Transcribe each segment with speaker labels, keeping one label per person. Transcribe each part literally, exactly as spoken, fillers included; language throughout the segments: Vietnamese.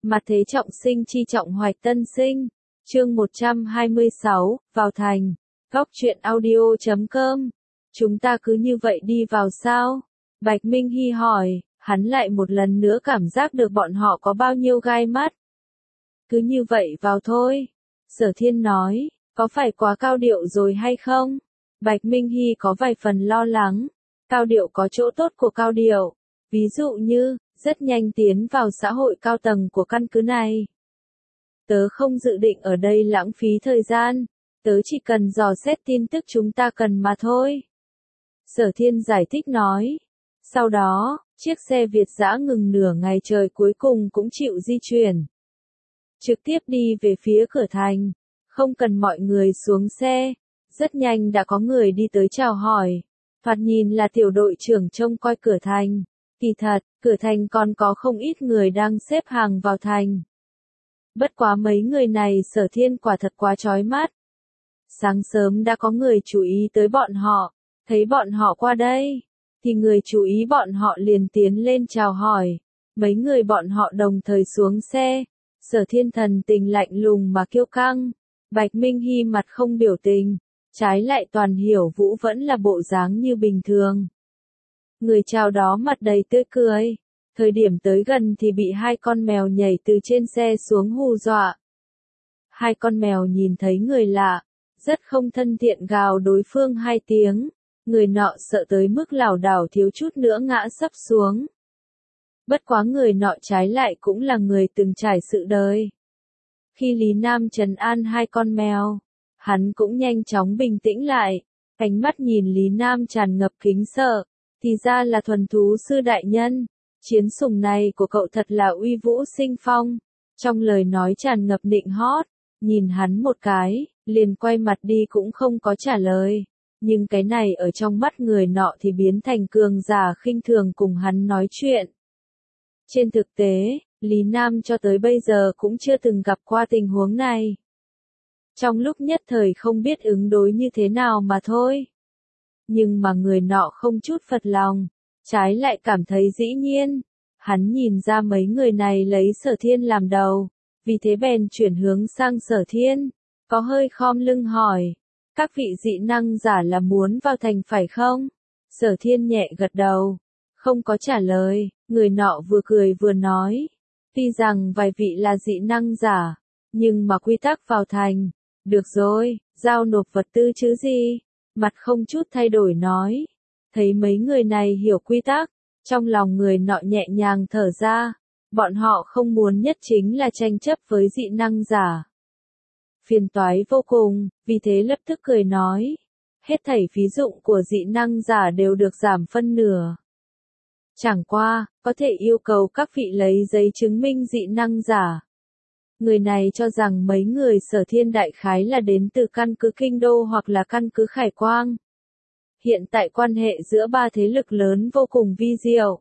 Speaker 1: Mặt thế trọng sinh chi trọng hoạch tân sinh. Chương một trăm hai mươi sáu, vào thành. Góc truyện audio chấm com. Chúng ta cứ như vậy đi vào sao? Bạch Minh Hy hỏi, hắn lại một lần nữa cảm giác được bọn họ có bao nhiêu gai mắt. Cứ như vậy vào thôi. Sở Thiên nói, có phải quá cao điệu rồi hay không? Bạch Minh Hy có vài phần lo lắng. Cao điệu có chỗ tốt của cao điệu. Ví dụ như, rất nhanh tiến vào xã hội cao tầng của căn cứ này. Tớ không dự định ở đây lãng phí thời gian. Tớ chỉ cần dò xét tin tức chúng ta cần mà thôi. Sở Thiên giải thích nói. Sau đó, chiếc xe Việt dã ngừng nửa ngày trời cuối cùng cũng chịu di chuyển. Trực tiếp đi về phía cửa thành. Không cần mọi người xuống xe. Rất nhanh đã có người đi tới chào hỏi. Thoạt nhìn là tiểu đội trưởng trông coi cửa thành. Kỳ thật, cửa thành còn có không ít người đang xếp hàng vào thành. Bất quá mấy người này Sở Thiên quả thật quá chói mắt. Sáng sớm đã có người chú ý tới bọn họ, thấy bọn họ qua đây, thì người chú ý bọn họ liền tiến lên chào hỏi. Mấy người bọn họ đồng thời xuống xe. Sở Thiên thần tình lạnh lùng mà kiêu căng. Bạch Minh Hy mặt không biểu tình, trái lại Toàn Hiểu Vũ vẫn là bộ dáng như bình thường. Người chào đó mặt đầy tươi cười. Thời điểm tới gần thì bị hai con mèo nhảy từ trên xe xuống hù dọa. Hai con mèo nhìn thấy người lạ, rất không thân thiện gào đối phương hai tiếng. Người nọ sợ tới mức lảo đảo thiếu chút nữa ngã sấp xuống. Bất quá người nọ trái lại cũng là người từng trải sự đời. Khi Lý Nam trấn an hai con mèo, hắn cũng nhanh chóng bình tĩnh lại. Ánh mắt nhìn Lý Nam tràn ngập kính sợ. Thì ra là thuần thú sư đại nhân. Chiến sủng này của cậu thật là uy vũ sinh phong. Trong lời nói tràn ngập nịnh hót. Nhìn hắn một cái, liền quay mặt đi cũng không có trả lời. Nhưng cái này ở trong mắt người nọ thì biến thành cường giả khinh thường cùng hắn nói chuyện. Trên thực tế, Lý Nam cho tới bây giờ cũng chưa từng gặp qua tình huống này. Trong lúc nhất thời không biết ứng đối như thế nào mà thôi. Nhưng mà người nọ không chút phật lòng, trái lại cảm thấy dĩ nhiên. Hắn nhìn ra mấy người này lấy Sở Thiên làm đầu, vì thế bèn chuyển hướng sang Sở Thiên, có hơi khom lưng hỏi, các vị dị năng giả là muốn vào thành phải không? Sở Thiên nhẹ gật đầu, không có trả lời. Người nọ vừa cười vừa nói, tuy rằng vài vị là dị năng giả, nhưng mà quy tắc vào thành, được rồi, giao nộp vật tư chứ gì? Mặt không chút thay đổi nói. Thấy mấy người này hiểu quy tắc, trong lòng người nọ nhẹ nhàng thở ra. Bọn họ không muốn nhất chính là tranh chấp với dị năng giả. Phiền toái vô cùng, vì thế lập tức cười nói. Hết thảy phí dụng của dị năng giả đều được giảm phân nửa. Chẳng qua, có thể yêu cầu các vị lấy giấy chứng minh dị năng giả. Người này cho rằng mấy người Sở Thiên đại khái là đến từ căn cứ Kinh Đô hoặc là căn cứ Khải Quang. Hiện tại quan hệ giữa ba thế lực lớn vô cùng vi diệu.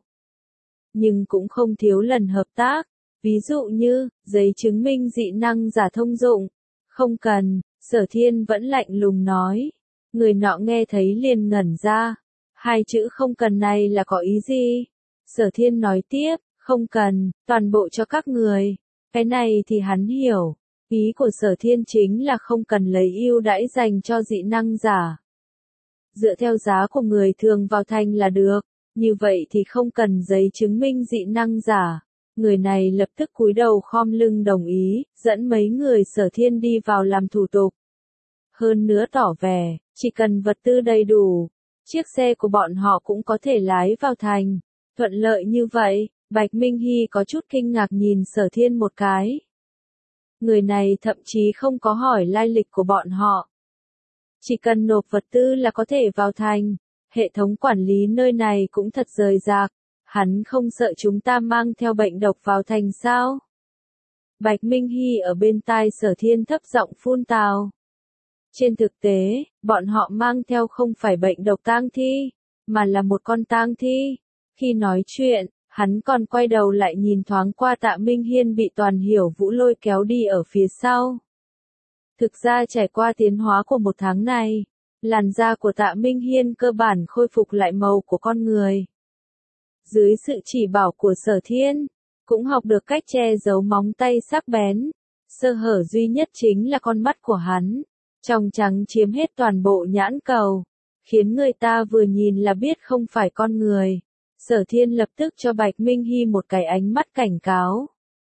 Speaker 1: Nhưng cũng không thiếu lần hợp tác. Ví dụ như, giấy chứng minh dị năng giả thông dụng. Không cần, Sở Thiên vẫn lạnh lùng nói. Người nọ nghe thấy liền ngẩn ra. Hai chữ không cần này là có ý gì? Sở Thiên nói tiếp, không cần, toàn bộ cho các người. Cái này thì hắn hiểu. Ý của Sở Thiên chính là không cần lấy ưu đãi dành cho dị năng giả. Dựa theo giá của người thường vào thành là được. Như vậy thì không cần giấy chứng minh dị năng giả. Người này lập tức cúi đầu khom lưng đồng ý, dẫn mấy người Sở Thiên đi vào làm thủ tục. Hơn nữa tỏ vẻ, chỉ cần vật tư đầy đủ, chiếc xe của bọn họ cũng có thể lái vào thành. Thuận lợi như vậy, Bạch Minh Hy có chút kinh ngạc nhìn Sở Thiên một cái. Người này thậm chí không có hỏi lai lịch của bọn họ. Chỉ cần nộp vật tư là có thể vào thành. Hệ thống quản lý nơi này cũng thật rời rạc. Hắn không sợ chúng ta mang theo bệnh độc vào thành sao? Bạch Minh Hy ở bên tai Sở Thiên thấp giọng phun tào. Trên thực tế, bọn họ mang theo không phải bệnh độc tang thi, mà là một con tang thi. Khi nói chuyện, hắn còn quay đầu lại nhìn thoáng qua Tạ Minh Hiên bị Toàn Hiểu Vũ lôi kéo đi ở phía sau. Thực ra trải qua tiến hóa của một tháng này, làn da của Tạ Minh Hiên cơ bản khôi phục lại màu của con người. Dưới sự chỉ bảo của Sở Thiên, cũng học được cách che giấu móng tay sắc bén. Sơ hở duy nhất chính là con mắt của hắn, trong trắng chiếm hết toàn bộ nhãn cầu, khiến người ta vừa nhìn là biết không phải con người. Sở Thiên lập tức cho Bạch Minh Hy một cái ánh mắt cảnh cáo,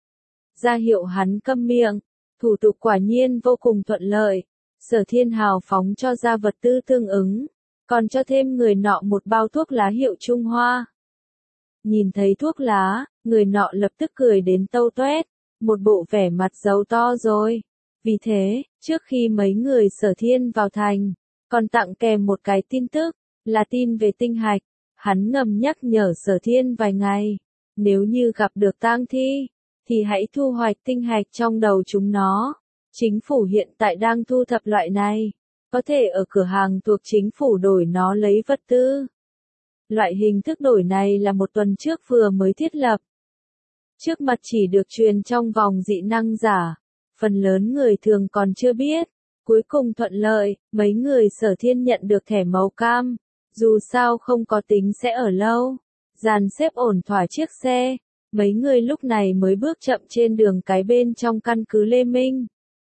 Speaker 1: ra hiệu hắn câm miệng. Thủ tục quả nhiên vô cùng thuận lợi. Sở Thiên hào phóng cho ra vật tư tương ứng, còn cho thêm người nọ một bao thuốc lá hiệu Trung Hoa. Nhìn thấy thuốc lá, người nọ lập tức cười đến tâu toét, một bộ vẻ mặt giấu to rồi. Vì thế, trước khi mấy người Sở Thiên vào thành, còn tặng kèm một cái tin tức, là tin về tinh hạch. Hắn ngầm nhắc nhở Sở Thiên vài ngày, nếu như gặp được tang thi, thì hãy thu hoạch tinh hạch trong đầu chúng nó. Chính phủ hiện tại đang thu thập loại này, có thể ở cửa hàng thuộc chính phủ đổi nó lấy vật tư. Loại hình thức đổi này là một tuần trước vừa mới thiết lập. Trước mặt chỉ được truyền trong vòng dị năng giả, phần lớn người thường còn chưa biết. Cuối cùng thuận lợi, mấy người Sở Thiên nhận được thẻ màu cam, dù sao không có tính sẽ ở lâu. Dàn xếp ổn thỏa chiếc xe, mấy người lúc này mới bước chậm trên đường cái bên trong căn cứ Lê Minh.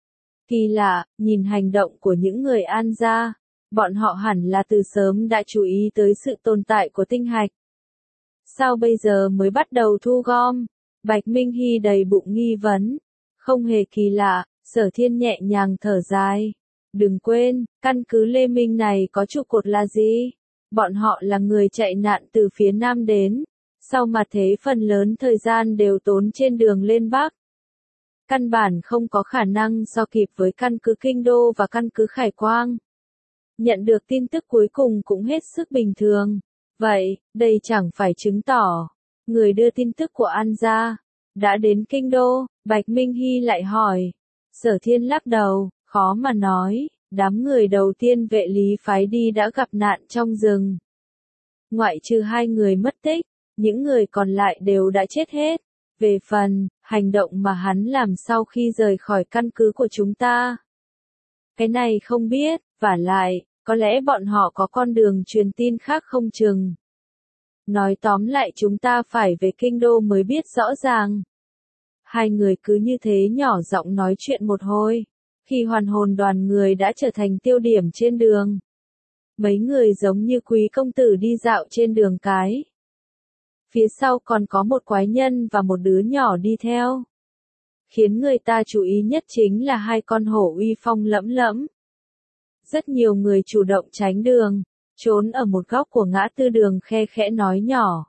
Speaker 1: Kỳ lạ, nhìn hành động của những người An gia, bọn họ hẳn là từ sớm đã chú ý tới sự tồn tại của tinh hạch. Sao bây giờ mới bắt đầu thu gom? Bạch Minh Hy đầy bụng nghi vấn. Không hề kỳ lạ, Sở Thiên nhẹ nhàng thở dài. Đừng quên, căn cứ Lê Minh này có trụ cột là gì? Bọn họ là người chạy nạn từ phía Nam đến. Sau mà thế phần lớn thời gian đều tốn trên đường lên Bắc. Căn bản không có khả năng so kịp với căn cứ Kinh Đô và căn cứ Khải Quang. Nhận được tin tức cuối cùng cũng hết sức bình thường. Vậy, đây chẳng phải chứng tỏ, người đưa tin tức của An gia đã đến Kinh Đô. Bạch Minh Hy lại hỏi. Sở Thiên lắc đầu, khó mà nói, đám người đầu tiên vệ lý phái đi đã gặp nạn trong rừng. Ngoại trừ hai người mất tích, những người còn lại đều đã chết hết. Về phần, hành động mà hắn làm sau khi rời khỏi căn cứ của chúng ta, cái này không biết, vả lại, có lẽ bọn họ có con đường truyền tin khác không chừng. Nói tóm lại chúng ta phải về Kinh Đô mới biết rõ ràng. Hai người cứ như thế nhỏ giọng nói chuyện một hồi, khi hoàn hồn đoàn người đã trở thành tiêu điểm trên đường. Mấy người giống như quý công tử đi dạo trên đường cái. Phía sau còn có một quái nhân và một đứa nhỏ đi theo. Khiến người ta chú ý nhất chính là hai con hổ uy phong lẫm lẫm. Rất nhiều người chủ động tránh đường, trốn ở một góc của ngã tư đường khe khẽ nói nhỏ.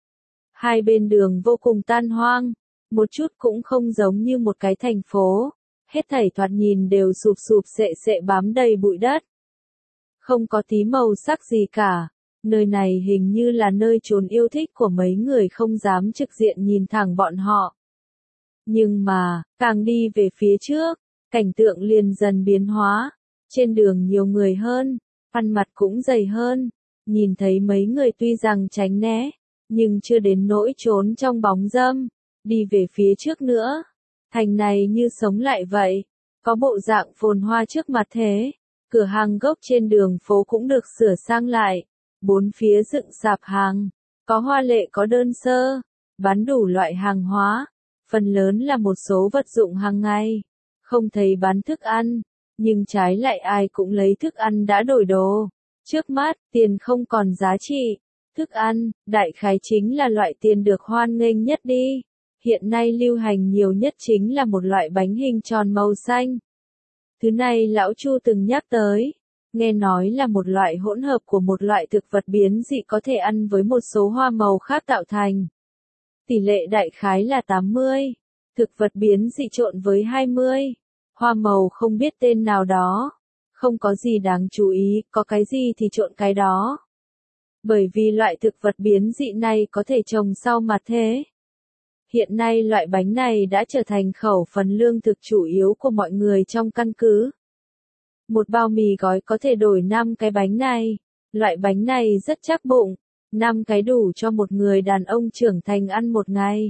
Speaker 1: Hai bên đường vô cùng tan hoang, một chút cũng không giống như một cái thành phố. Hết thảy thoạt nhìn đều sụp sụp sệ sệ bám đầy bụi đất. Không có tí màu sắc gì cả. Nơi này hình như là nơi trốn yêu thích của mấy người không dám trực diện nhìn thẳng bọn họ. Nhưng mà, càng đi về phía trước, cảnh tượng liền dần biến hóa. Trên đường nhiều người hơn, ăn mặt cũng dày hơn. Nhìn thấy mấy người tuy rằng tránh né, nhưng chưa đến nỗi trốn trong bóng râm. Đi về phía trước nữa. Thành này như sống lại vậy. Có bộ dạng phồn hoa trước mặt thế. Cửa hàng gốc trên đường phố cũng được sửa sang lại. Bốn phía dựng sạp hàng, có hoa lệ có đơn sơ, bán đủ loại hàng hóa, phần lớn là một số vật dụng hàng ngày. Không thấy bán thức ăn, nhưng trái lại ai cũng lấy thức ăn đã đổi đồ. Trước mắt, tiền không còn giá trị. Thức ăn, đại khái chính là loại tiền được hoan nghênh nhất đi. Hiện nay lưu hành nhiều nhất chính là một loại bánh hình tròn màu xanh. Thứ này lão Chu từng nhắc tới. Nghe nói là một loại hỗn hợp của một loại thực vật biến dị có thể ăn với một số hoa màu khác tạo thành. Tỷ lệ đại khái là tám mươi. Thực vật biến dị trộn với hai mươi. Hoa màu không biết tên nào đó. Không có gì đáng chú ý, có cái gì thì trộn cái đó. Bởi vì loại thực vật biến dị này có thể trồng sau mặt thế. Hiện nay loại bánh này đã trở thành khẩu phần lương thực chủ yếu của mọi người trong căn cứ. Một bao mì gói có thể đổi năm cái bánh này. Loại bánh này rất chắc bụng. năm cái đủ cho một người đàn ông trưởng thành ăn một ngày.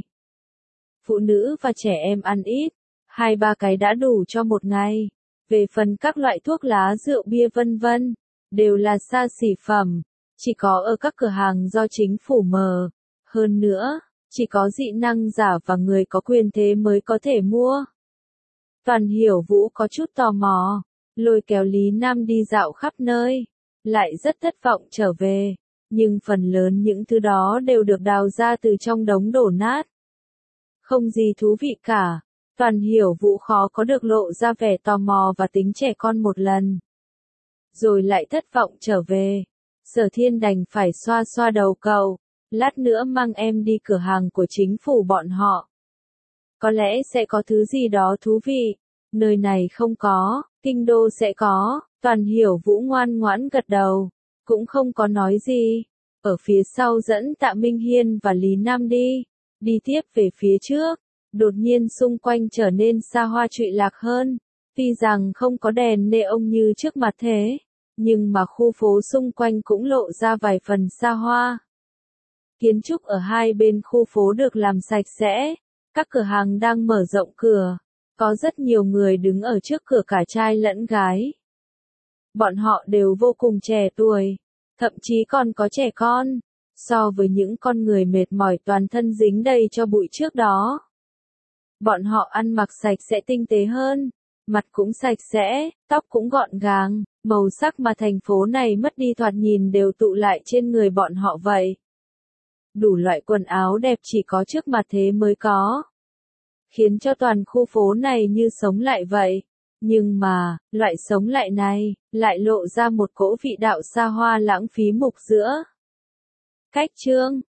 Speaker 1: Phụ nữ và trẻ em ăn ít. hai ba cái đã đủ cho một ngày. Về phần các loại thuốc lá rượu bia vân vân, đều là xa xỉ phẩm. Chỉ có ở các cửa hàng do chính phủ mở. Hơn nữa, chỉ có dị năng giả và người có quyền thế mới có thể mua. Toàn Hiểu Vũ có chút tò mò, lôi kéo Lý Nam đi dạo khắp nơi, lại rất thất vọng trở về, nhưng phần lớn những thứ đó đều được đào ra từ trong đống đổ nát. Không gì thú vị cả, Toàn Hiểu Vũ khó có được lộ ra vẻ tò mò và tính trẻ con một lần. Rồi lại thất vọng trở về, Sở Thiên đành phải xoa xoa đầu cậu, lát nữa mang em đi cửa hàng của chính phủ bọn họ. Có lẽ sẽ có thứ gì đó thú vị, nơi này không có, kinh đô sẽ có. Toàn Hiểu Vũ ngoan ngoãn gật đầu, cũng không có nói gì, ở phía sau dẫn Tạ Minh Hiên và Lý Nam đi, đi tiếp về phía trước, đột nhiên xung quanh trở nên xa hoa trụy lạc hơn, tuy rằng không có đèn neon như trước mặt thế, nhưng mà khu phố xung quanh cũng lộ ra vài phần xa hoa. Kiến trúc ở hai bên khu phố được làm sạch sẽ, các cửa hàng đang mở rộng cửa, có rất nhiều người đứng ở trước cửa cả trai lẫn gái. Bọn họ đều vô cùng trẻ tuổi, thậm chí còn có trẻ con, so với những con người mệt mỏi toàn thân dính đầy cho bụi trước đó. Bọn họ ăn mặc sạch sẽ tinh tế hơn, mặt cũng sạch sẽ, tóc cũng gọn gàng, màu sắc mà thành phố này mất đi thoạt nhìn đều tụ lại trên người bọn họ vậy. Đủ loại quần áo đẹp chỉ có trước mặt thế mới có, khiến cho toàn khu phố này như sống lại vậy. Nhưng mà, loại sống lại này, lại lộ ra một cỗ vị đạo xa hoa lãng phí mục giữa. Cách chương